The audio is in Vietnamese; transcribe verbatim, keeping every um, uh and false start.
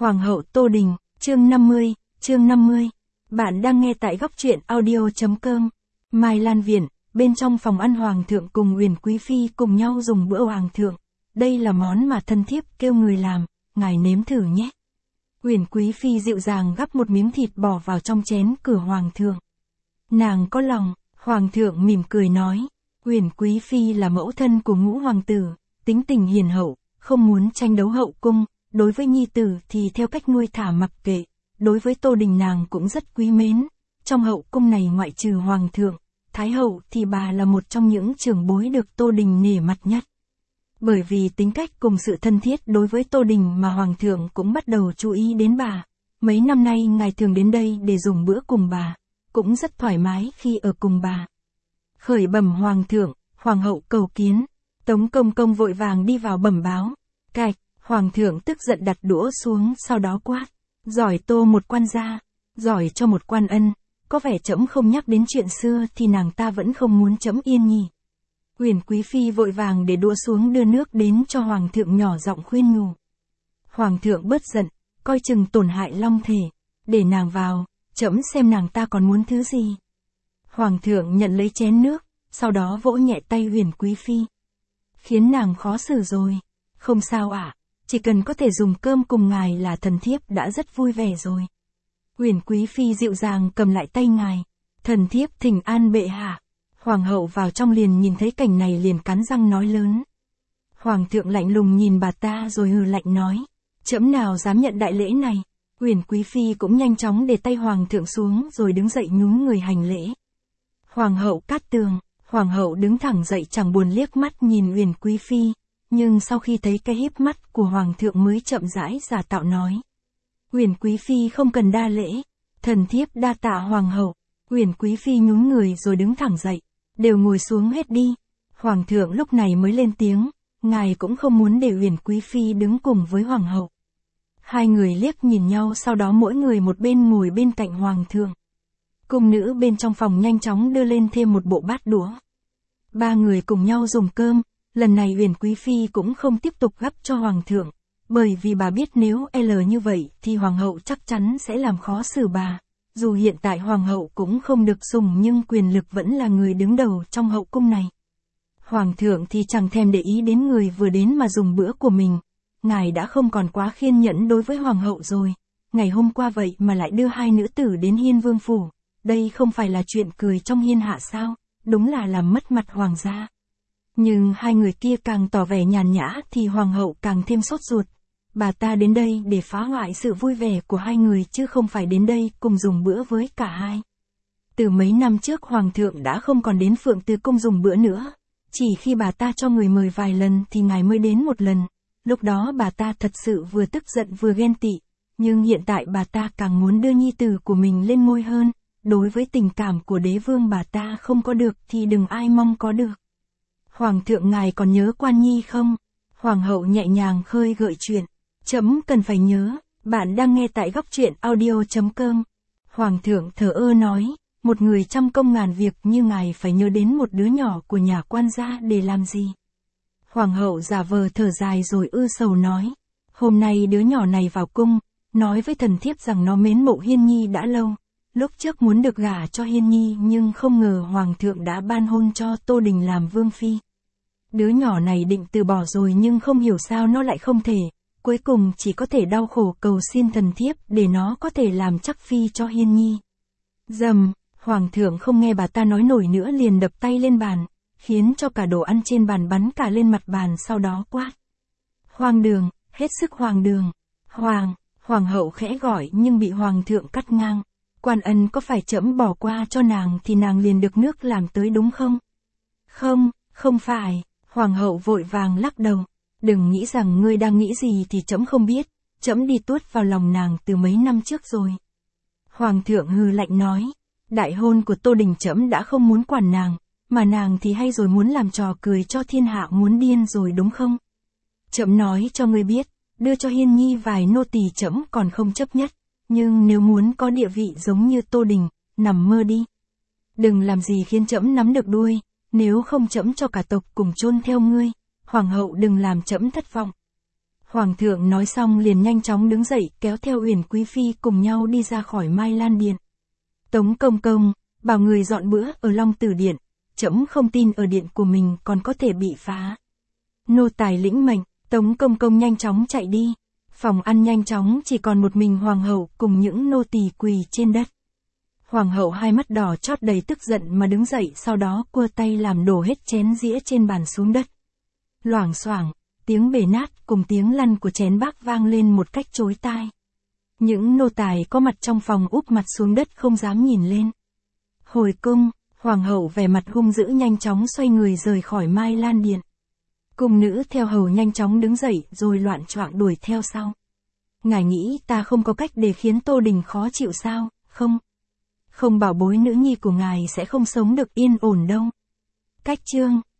Hoàng hậu Tô Đình, chương năm mươi, chương năm mươi. Bạn đang nghe tại góc truyện audio.com. Mai Lan Viện, bên trong phòng ăn Hoàng thượng cùng Uyển Quý Phi cùng nhau dùng bữa Hoàng thượng. Đây là món mà thân thiếp kêu người làm, ngài nếm thử nhé. Uyển Quý Phi dịu dàng gắp một miếng thịt bỏ vào trong chén cửa Hoàng thượng. Nàng có lòng, Hoàng thượng mỉm cười nói. Uyển Quý Phi là mẫu thân của ngũ hoàng tử, tính tình hiền hậu, không muốn tranh đấu hậu cung. Đối với nhi tử thì theo cách nuôi thả mặc kệ, đối với Tô Đình nàng cũng rất quý mến. Trong hậu cung này ngoại trừ Hoàng thượng, Thái hậu thì bà là một trong những trưởng bối được Tô Đình nể mặt nhất. Bởi vì tính cách cùng sự thân thiết đối với Tô Đình mà Hoàng thượng cũng bắt đầu chú ý đến bà. Mấy năm nay ngài thường đến đây để dùng bữa cùng bà, cũng rất thoải mái khi ở cùng bà. Khởi bẩm Hoàng thượng, Hoàng hậu cầu kiến. Tống Công Công vội vàng đi vào bẩm báo. Cạch. Hoàng thượng tức giận đặt đũa xuống sau đó quát. Giỏi Tô một quan gia, giỏi cho một quan ân, có vẻ trẫm không nhắc đến chuyện xưa thì nàng ta vẫn không muốn trẫm yên nhỉ. Uyển Quý Phi vội vàng để đũa xuống đưa nước đến cho Hoàng thượng nhỏ giọng khuyên nhủ. Hoàng thượng bớt giận, coi chừng tổn hại long thể, để nàng vào, trẫm xem nàng ta còn muốn thứ gì. Hoàng thượng nhận lấy chén nước, sau đó vỗ nhẹ tay Uyển Quý Phi. Khiến nàng khó xử rồi, không sao ạ. À? Chỉ cần có thể dùng cơm cùng ngài là thần thiếp đã rất vui vẻ rồi. Uyển Quý Phi dịu dàng cầm lại tay ngài. Thần thiếp thỉnh an bệ hạ. Hoàng hậu vào trong liền nhìn thấy cảnh này liền cắn răng nói lớn. Hoàng thượng lạnh lùng nhìn bà ta rồi hừ lạnh nói. Trẫm nào dám nhận đại lễ này. Uyển Quý Phi cũng nhanh chóng để tay Hoàng thượng xuống rồi đứng dậy nhún người hành lễ. Hoàng hậu Cát Tường. Hoàng hậu đứng thẳng dậy chẳng buồn liếc mắt nhìn Uyển Quý Phi. Nhưng sau khi thấy cái híp mắt của Hoàng thượng mới chậm rãi giả tạo nói. Uyển Quý Phi không cần đa lễ, thần thiếp đa tạ Hoàng hậu. Uyển Quý Phi nhún người rồi đứng thẳng dậy, đều ngồi xuống hết đi. Hoàng thượng lúc này mới lên tiếng, ngài cũng không muốn để Uyển Quý Phi đứng cùng với Hoàng hậu. Hai người liếc nhìn nhau sau đó mỗi người một bên ngồi bên cạnh Hoàng thượng. Cung nữ bên trong phòng nhanh chóng đưa lên thêm một bộ bát đũa. Ba người cùng nhau dùng cơm. Lần này Uyển Quý Phi cũng không tiếp tục gắp cho Hoàng thượng, bởi vì bà biết nếu L như vậy thì Hoàng hậu chắc chắn sẽ làm khó xử bà. Dù hiện tại Hoàng hậu cũng không được sủng nhưng quyền lực vẫn là người đứng đầu trong hậu cung này. Hoàng thượng thì chẳng thèm để ý đến người vừa đến mà dùng bữa của mình. Ngài đã không còn quá khiên nhẫn đối với Hoàng hậu rồi. Ngày hôm qua vậy mà lại đưa hai nữ tử đến Hiên Vương phủ. Đây không phải là chuyện cười trong hiên hạ sao, đúng là làm mất mặt Hoàng gia. Nhưng hai người kia càng tỏ vẻ nhàn nhã thì Hoàng hậu càng thêm sốt ruột. Bà ta đến đây để phá hoại sự vui vẻ của hai người chứ không phải đến đây cùng dùng bữa với cả hai. Từ mấy năm trước Hoàng thượng đã không còn đến Phượng Từ Cung dùng bữa nữa. Chỉ khi bà ta cho người mời vài lần thì ngài mới đến một lần. Lúc đó bà ta thật sự vừa tức giận vừa ghen tị. Nhưng hiện tại bà ta càng muốn đưa nhi tử của mình lên ngôi hơn. Đối với tình cảm của đế vương bà ta không có được thì đừng ai mong có được. Hoàng thượng ngài còn nhớ Quan Nhi không? Hoàng hậu nhẹ nhàng khơi gợi chuyện. Trẫm cần phải nhớ, bạn đang nghe tại góc truyện audio.com. Hoàng thượng thờ ơ nói, một người trăm công ngàn việc như ngài phải nhớ đến một đứa nhỏ của nhà quan gia để làm gì? Hoàng hậu giả vờ thở dài rồi ư sầu nói, hôm nay đứa nhỏ này vào cung, nói với thần thiếp rằng nó mến mộ Hiên Nhi đã lâu. Lúc trước muốn được gả cho Hiên Nhi nhưng không ngờ Hoàng thượng đã ban hôn cho Tô Đình làm vương phi. Đứa nhỏ này định từ bỏ rồi nhưng không hiểu sao nó lại không thể, cuối cùng chỉ có thể đau khổ cầu xin thần thiếp để nó có thể làm chắc phi cho Hiên Nhi. Dầm, Hoàng thượng không nghe bà ta nói nổi nữa liền đập tay lên bàn, khiến cho cả đồ ăn trên bàn bắn cả lên mặt bàn sau đó quát. Hoang đường, hết sức hoang đường. Hoàng, Hoàng hậu khẽ gọi nhưng bị Hoàng thượng cắt ngang. Quan ân có phải trẫm bỏ qua cho nàng thì nàng liền được nước làm tới đúng không? Không, không phải. Hoàng hậu vội vàng lắc đầu. Đừng nghĩ rằng ngươi đang nghĩ gì thì trẫm không biết. Trẫm đi tuốt vào lòng nàng từ mấy năm trước rồi. Hoàng thượng hừ lạnh nói. Đại hôn của Tô Đình trẫm đã không muốn quản nàng. Mà nàng thì hay rồi muốn làm trò cười cho thiên hạ muốn điên rồi đúng không? Trẫm nói cho ngươi biết. Đưa cho Hiên Nhi vài nô tỳ trẫm còn không chấp nhất. Nhưng nếu muốn có địa vị giống như Tô Đình, nằm mơ đi. Đừng làm gì khiến trẫm nắm được đuôi, nếu không trẫm cho cả tộc cùng chôn theo ngươi. Hoàng hậu đừng làm trẫm thất vọng. Hoàng thượng nói xong liền nhanh chóng đứng dậy kéo theo Uyển Quý Phi cùng nhau đi ra khỏi Mai Lan Điện. Tống công công, bảo người dọn bữa ở Long Tử Điện, trẫm không tin ở điện của mình còn có thể bị phá. Nô tài lĩnh mệnh, Tống công công nhanh chóng chạy đi. Phòng ăn nhanh chóng chỉ còn một mình hoàng hậu cùng những nô tỳ quỳ trên đất. Hoàng hậu hai mắt đỏ chót đầy tức giận mà đứng dậy, sau đó cua tay làm đổ hết chén dĩa trên bàn xuống đất. Loảng xoảng, tiếng bể nát cùng tiếng lăn của chén bát vang lên một cách chói tai. Những nô tài có mặt trong phòng úp mặt xuống đất không dám nhìn lên. Hồi cung, hoàng hậu vẻ mặt hung dữ nhanh chóng xoay người rời khỏi Mai Lan Điện. Cung nữ theo hầu nhanh chóng đứng dậy rồi loạn choạng đuổi theo sau. Ngài nghĩ ta không có cách để khiến Tô Đình khó chịu sao, không? Không bảo bối nữ nhi của ngài sẽ không sống được yên ổn đâu. Cách chương